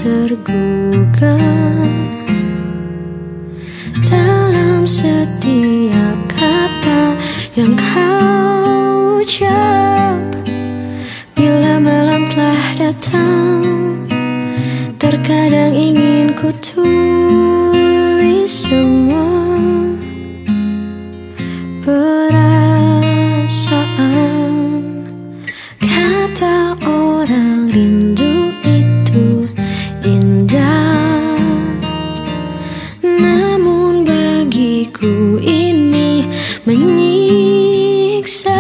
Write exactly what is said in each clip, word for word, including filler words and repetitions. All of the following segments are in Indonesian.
tergugah dalam setiap kata yang kau ucap. Bila malam telah datang, terkadang ingin ku tulis semua perasaan. Kata orang rindu itu indah, namun bagiku ini menyiksa.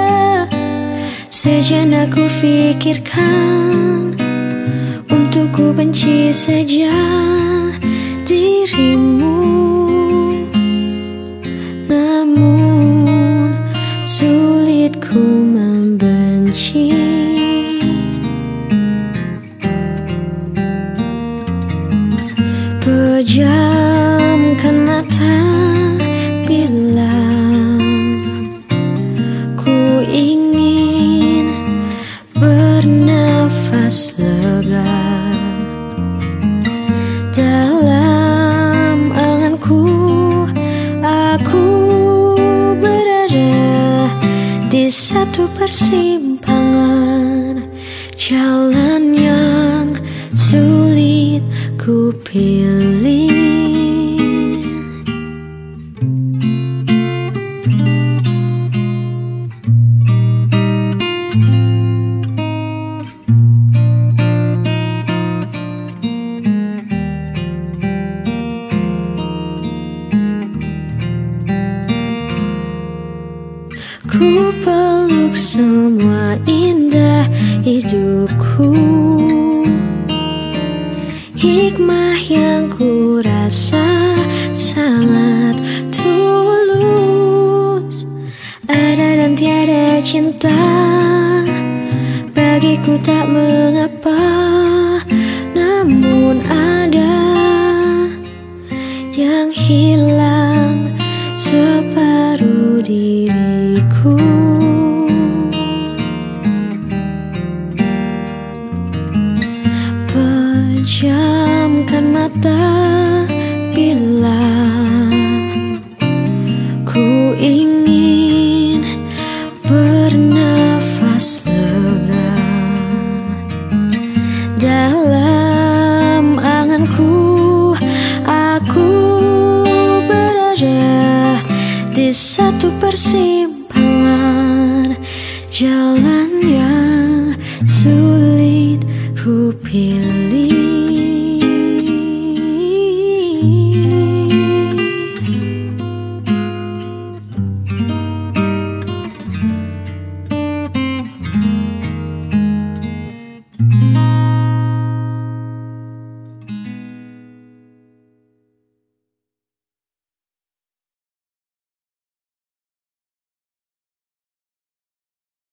Sejenak ku fikirkan, untuk ku benci saja dirimu, namun sulit ku membenci. Pejamkan mata bila ku ingin bernafas lega. Dalam anganku aku berada di satu persimpangan, jalan yang sulit ku pilih. Ku peluk semua indah hidupku, hikmah yang ku rasa sangat tulus. Ada dan tiada cinta, bagiku tak mengapa, namun ada yang hilang separuh diriku. Pejamkan mata bila ku ingin bernafas lega. Dalam anganku aku berada di satu persimpangan, jalan yang sulit ku pilih.